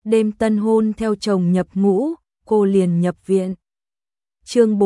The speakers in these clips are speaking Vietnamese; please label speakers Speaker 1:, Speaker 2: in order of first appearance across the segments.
Speaker 1: đêm tân hôn theo chồng nhập ngũ, cô liền nhập viện. Chương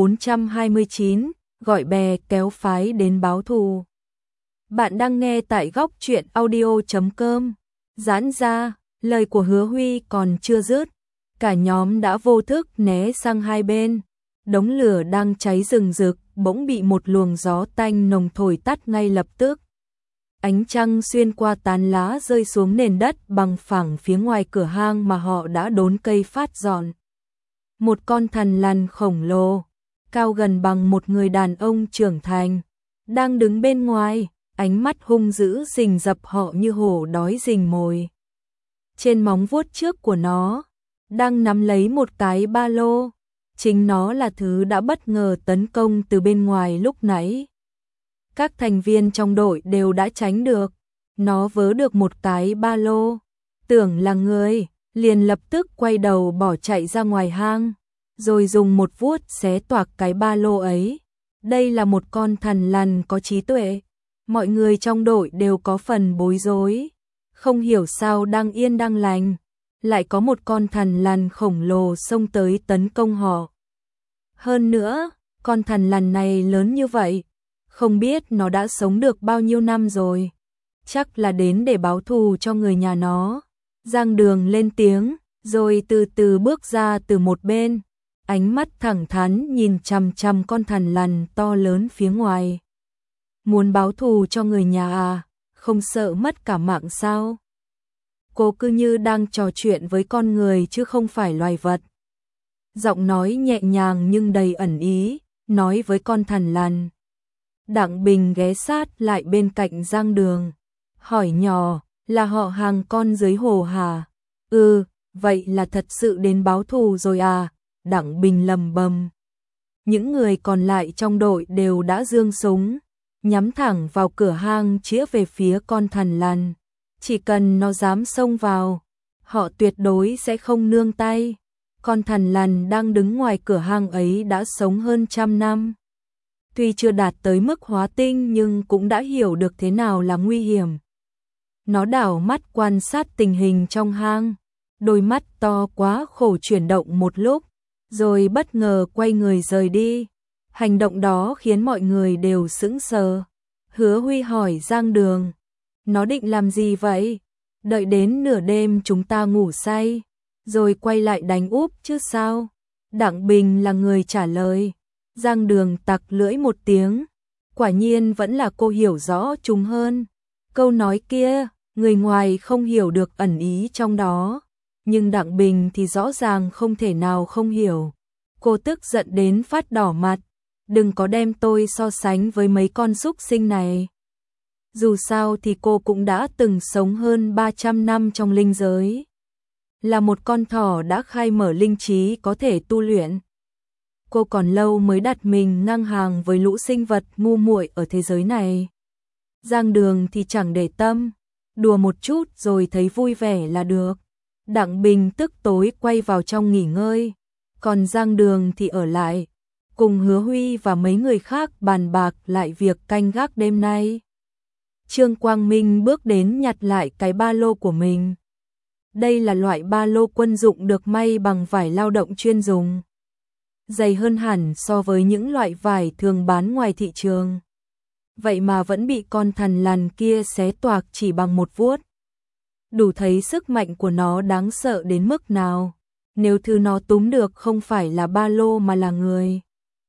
Speaker 1: 429, gọi bè kéo phái đến báo thù. Bạn đang nghe tại góc truyện audio.com. Giãn ra, lời của Hứa Huy còn chưa dứt, cả nhóm đã vô thức né sang hai bên. Đống lửa đang cháy rừng rực, bỗng bị một luồng gió tanh nồng thổi tắt ngay lập tức. Ánh trăng xuyên qua tán lá rơi xuống nền đất bằng phẳng phía ngoài cửa hang mà họ đã đốn cây phát dọn. Một con thằn lằn khổng lồ, cao gần bằng một người đàn ông trưởng thành, đang đứng bên ngoài, ánh mắt hung dữ rình rập họ như hổ đói rình mồi. Trên móng vuốt trước của nó, đang nắm lấy một cái ba lô, chính nó là thứ đã bất ngờ tấn công từ bên ngoài lúc nãy. Các thành viên trong đội đều đã tránh được, nó vớ được một cái ba lô, tưởng là người, liền lập tức quay đầu bỏ chạy ra ngoài hang, rồi dùng một vuốt xé toạc cái ba lô ấy. Đây là một con thằn lằn có trí tuệ, mọi người trong đội đều có phần bối rối, không hiểu sao đang yên đang lành, lại có một con thằn lằn khổng lồ xông tới tấn công họ. Hơn nữa, con thằn lằn này lớn như vậy, không biết nó đã sống được bao nhiêu năm rồi, chắc là đến để báo thù cho người nhà nó. Giang Đường lên tiếng, rồi từ từ bước ra từ một bên, ánh mắt thẳng thắn nhìn chằm chằm con thằn lằn to lớn phía ngoài. Muốn báo thù cho người nhà à, không sợ mất cả mạng sao? Cô cứ như đang trò chuyện với con người chứ không phải loài vật. Giọng nói nhẹ nhàng nhưng đầy ẩn ý, nói với con thằn lằn. Đặng Bình ghé sát lại bên cạnh Giang Đường, hỏi nhỏ, là họ hàng con dưới hồ hả? Ừ, vậy là thật sự đến báo thù rồi à? Đặng Bình lầm bầm. Những người còn lại trong đội đều đã giương súng, nhắm thẳng vào cửa hang chĩa về phía con thằn lằn. Chỉ cần nó dám xông vào, họ tuyệt đối sẽ không nương tay. Con thằn lằn đang đứng ngoài cửa hang ấy đã sống hơn 100 năm. Tuy chưa đạt tới mức hóa tinh nhưng cũng đã hiểu được thế nào là nguy hiểm. Nó đảo mắt quan sát tình hình trong hang, đôi mắt to quá khổ chuyển động một lúc, rồi bất ngờ quay người rời đi. Hành động đó khiến mọi người đều sững sờ. Hứa Huy hỏi Giang Đường, nó định làm gì vậy? Đợi đến nửa đêm chúng ta ngủ say, rồi quay lại đánh úp chứ sao? Đặng Bình là người trả lời. Giang Đường tặc lưỡi một tiếng, quả nhiên vẫn là cô hiểu rõ chúng hơn. Câu nói kia, người ngoài không hiểu được ẩn ý trong đó, nhưng Đặng Bình thì rõ ràng không thể nào không hiểu. Cô tức giận đến phát đỏ mặt, đừng có đem tôi so sánh với mấy con súc sinh này. Dù sao thì cô cũng đã từng sống hơn 300 năm trong linh giới, là một con thỏ đã khai mở linh trí có thể tu luyện. Cô còn lâu mới đặt mình ngang hàng với lũ sinh vật ngu muội ở thế giới này. Giang Đường thì chẳng để tâm, đùa một chút rồi thấy vui vẻ là được. Đặng Bình tức tối quay vào trong nghỉ ngơi, còn Giang Đường thì ở lại, cùng Hứa Huy và mấy người khác bàn bạc lại việc canh gác đêm nay. Trương Quang Minh bước đến nhặt lại cái ba lô của mình. Đây là loại ba lô quân dụng được may bằng vải lao động chuyên dùng, dày hơn hẳn so với những loại vải thường bán ngoài thị trường. Vậy mà vẫn bị con thằn lằn kia xé toạc chỉ bằng một vuốt. Đủ thấy sức mạnh của nó đáng sợ đến mức nào. Nếu thứ nó túm được không phải là ba lô mà là người,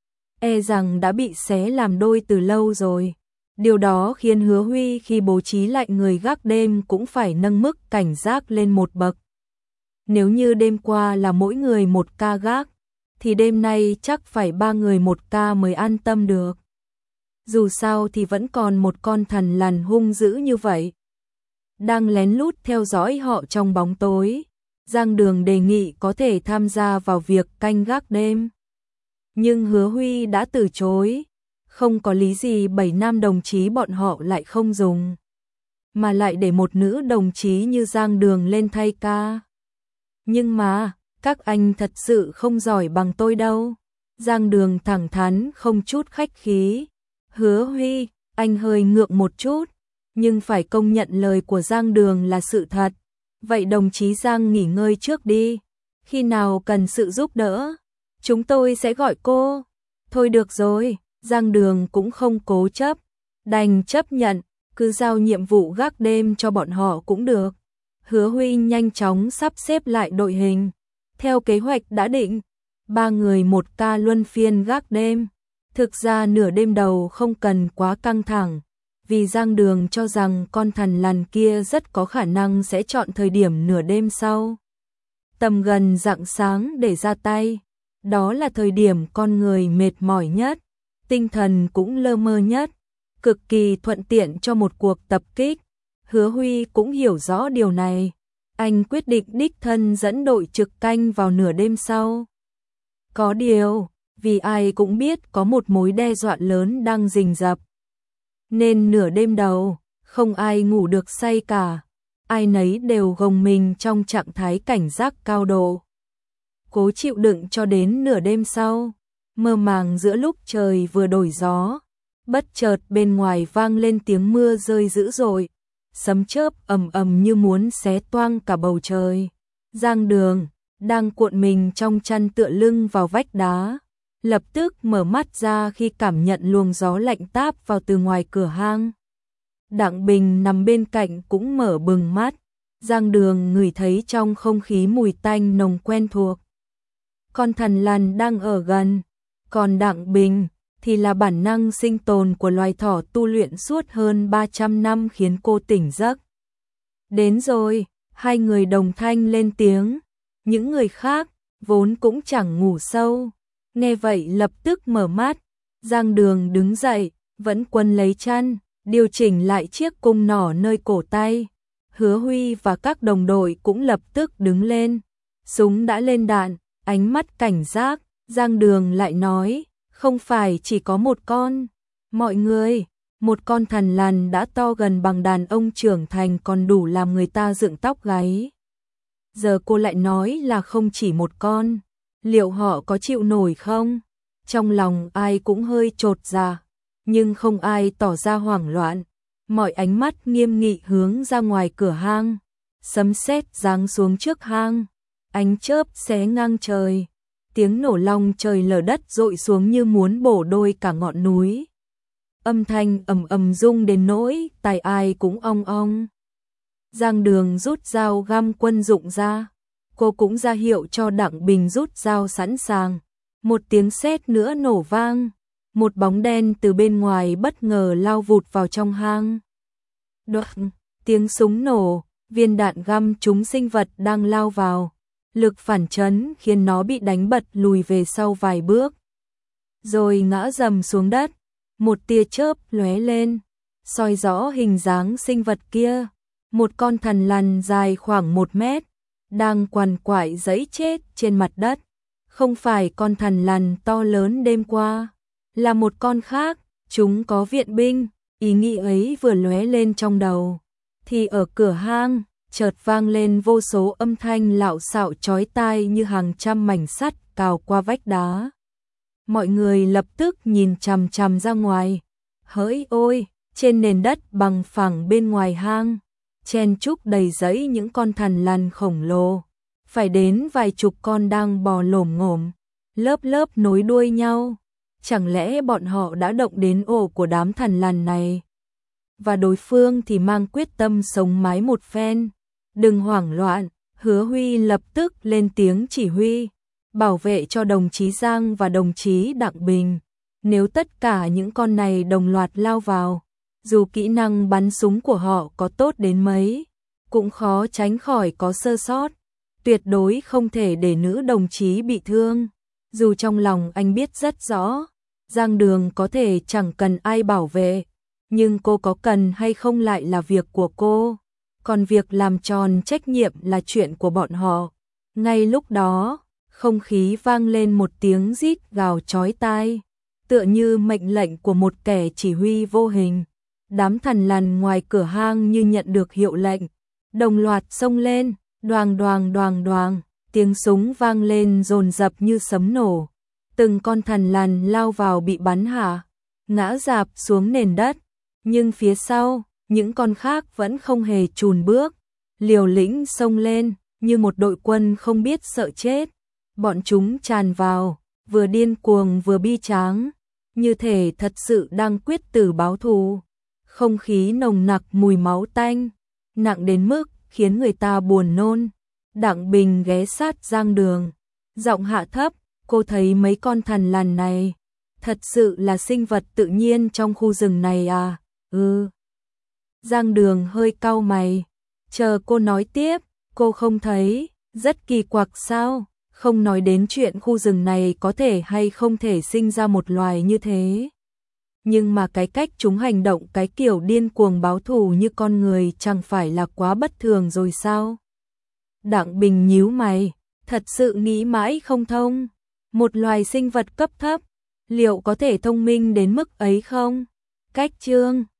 Speaker 1: e rằng đã bị xé làm đôi từ lâu rồi. Điều đó khiến Hứa Huy khi bố trí lại người gác đêm cũng phải nâng mức cảnh giác lên một bậc. Nếu như đêm qua là mỗi người một ca gác, thì đêm nay chắc phải 3 người một ca mới an tâm được. Dù sao thì vẫn còn một con thằn lằn hung dữ như vậy, đang lén lút theo dõi họ trong bóng tối. Giang Đường đề nghị có thể tham gia vào việc canh gác đêm, nhưng Hứa Huy đã từ chối. Không có lý gì 7 nam đồng chí bọn họ lại không dùng, mà lại để một nữ đồng chí như Giang Đường lên thay ca. Nhưng mà, các anh thật sự không giỏi bằng tôi đâu. Giang Đường thẳng thắn không chút khách khí. Hứa Huy, anh hơi ngượng một chút, nhưng phải công nhận lời của Giang Đường là sự thật. vậy đồng chí Giang nghỉ ngơi trước đi, khi nào cần sự giúp đỡ, chúng tôi sẽ gọi cô. Thôi được rồi, Giang Đường cũng không cố chấp, đành chấp nhận, cứ giao nhiệm vụ gác đêm cho bọn họ cũng được. Hứa Huy nhanh chóng sắp xếp lại đội hình. Theo kế hoạch đã định, 3 người một ca luân phiên gác đêm. Thực ra nửa đêm đầu không cần quá căng thẳng, vì Giang Đường cho rằng con thằn lằn kia rất có khả năng sẽ chọn thời điểm nửa đêm sau, tầm gần rạng sáng để ra tay. Đó là thời điểm con người mệt mỏi nhất, tinh thần cũng lơ mơ nhất, cực kỳ thuận tiện cho một cuộc tập kích. Hứa Huy cũng hiểu rõ điều này, anh quyết định đích thân dẫn đội trực canh vào nửa đêm sau. Có điều, vì ai cũng biết có một mối đe dọa lớn đang rình rập, nên nửa đêm đầu, không ai ngủ được say cả, ai nấy đều gồng mình trong trạng thái cảnh giác cao độ. Cố chịu đựng cho đến nửa đêm sau, mơ màng giữa lúc trời vừa đổi gió, bất chợt bên ngoài vang lên tiếng mưa rơi dữ dội, sấm chớp ầm ầm như muốn xé toang cả bầu trời. Giang Đường đang cuộn mình trong chăn tựa lưng vào vách đá, lập tức mở mắt ra khi cảm nhận luồng gió lạnh táp vào từ ngoài cửa hang. Đặng Bình nằm bên cạnh cũng mở bừng mắt, Giang Đường ngửi thấy trong không khí mùi tanh nồng quen thuộc. Con thằn lằn đang ở gần, còn Đặng Bình thì là bản năng sinh tồn của loài thỏ tu luyện suốt hơn 300 năm khiến cô tỉnh giấc. Đến rồi, hai người đồng thanh lên tiếng. Những người khác vốn cũng chẳng ngủ sâu, nghe vậy lập tức mở mắt. Giang Đường đứng dậy, vẫn quấn lấy chăn, điều chỉnh lại chiếc cung nỏ nơi cổ tay. Hứa Huy và các đồng đội cũng lập tức đứng lên. Súng đã lên đạn, ánh mắt cảnh giác, Giang Đường lại nói, không phải chỉ có một con. Mọi người, một con thằn lằn đã to gần bằng đàn ông trưởng thành còn đủ làm người ta dựng tóc gáy. Giờ cô lại nói là không chỉ một con, liệu họ có chịu nổi không? Trong lòng ai cũng hơi chột dạ, nhưng không ai tỏ ra hoảng loạn. Mọi ánh mắt nghiêm nghị hướng ra ngoài cửa hang, sấm sét giáng xuống trước hang, ánh chớp xé ngang trời, tiếng nổ long trời lở đất dội xuống như muốn bổ đôi cả ngọn núi. Âm thanh ầm ầm rung đến nỗi tai ai cũng ong ong. Giang Đường rút dao găm quân dụng ra, cô cũng ra hiệu cho Đặng Bình rút dao sẵn sàng. Một tiếng sét nữa nổ vang, một bóng đen từ bên ngoài bất ngờ lao vụt vào trong hang. Đoạt, tiếng súng nổ, viên đạn găm trúng sinh vật đang lao vào. Lực phản chấn khiến nó bị đánh bật lùi về sau vài bước, rồi ngã rầm xuống đất. Một tia chớp lóe lên, soi rõ hình dáng sinh vật kia. Một con thằn lằn dài khoảng 1 mét, đang quằn quại giãy chết trên mặt đất. Không phải con thằn lằn to lớn đêm qua, là một con khác. Chúng có viện binh. Ý nghĩ ấy vừa lóe lên trong đầu, thì ở cửa hang chợt vang lên vô số âm thanh lạo xạo chói tai như hàng trăm mảnh sắt cào qua vách đá. Mọi người lập tức nhìn chằm chằm ra ngoài. Hỡi ôi, trên nền đất bằng phẳng bên ngoài hang, chen chúc đầy rẫy những con thằn lằn khổng lồ, phải đến vài chục con đang bò lổm ngổm, lớp lớp nối đuôi nhau. Chẳng lẽ bọn họ đã động đến ổ của đám thằn lằn này? Và đối phương thì mang quyết tâm sống mái một phen. Đừng hoảng loạn, Hứa Huy lập tức lên tiếng chỉ huy, bảo vệ cho đồng chí Giang và đồng chí Đặng Bình. Nếu tất cả những con này đồng loạt lao vào, dù kỹ năng bắn súng của họ có tốt đến mấy, cũng khó tránh khỏi có sơ sót. Tuyệt đối không thể để nữ đồng chí bị thương. Dù trong lòng anh biết rất rõ, Giang Đường có thể chẳng cần ai bảo vệ, nhưng cô có cần hay không lại là việc của cô. Còn việc làm tròn trách nhiệm là chuyện của bọn họ. Ngay lúc đó, không khí vang lên một tiếng rít gào chói tai, tựa như mệnh lệnh của một kẻ chỉ huy vô hình. Đám thằn lằn ngoài cửa hang như nhận được hiệu lệnh, đồng loạt xông lên, đoàng đoàng đoàng đoàng, tiếng súng vang lên dồn dập như sấm nổ. Từng con thằn lằn lao vào bị bắn hạ, ngã rạp xuống nền đất, nhưng phía sau, những con khác vẫn không hề chùn bước, liều lĩnh xông lên, như một đội quân không biết sợ chết. Bọn chúng tràn vào, vừa điên cuồng vừa bi tráng, như thể thật sự đang quyết tử báo thù. Không khí nồng nặc mùi máu tanh, nặng đến mức khiến người ta buồn nôn. Đặng Bình ghé sát Giang Đường, giọng hạ thấp, cô thấy mấy con thằn lằn này, thật sự là sinh vật tự nhiên trong khu rừng này à? Ừ. Giang Đường hơi cau mày, chờ cô nói tiếp, cô không thấy, rất kỳ quặc sao? Không nói đến chuyện khu rừng này có thể hay không thể sinh ra một loài như thế. Nhưng mà cái cách chúng hành động cái kiểu điên cuồng báo thù như con người chẳng phải là quá bất thường rồi sao? Đặng Bình nhíu mày, thật sự nghĩ mãi không thông. Một loài sinh vật cấp thấp, liệu có thể thông minh đến mức ấy không? Cách chương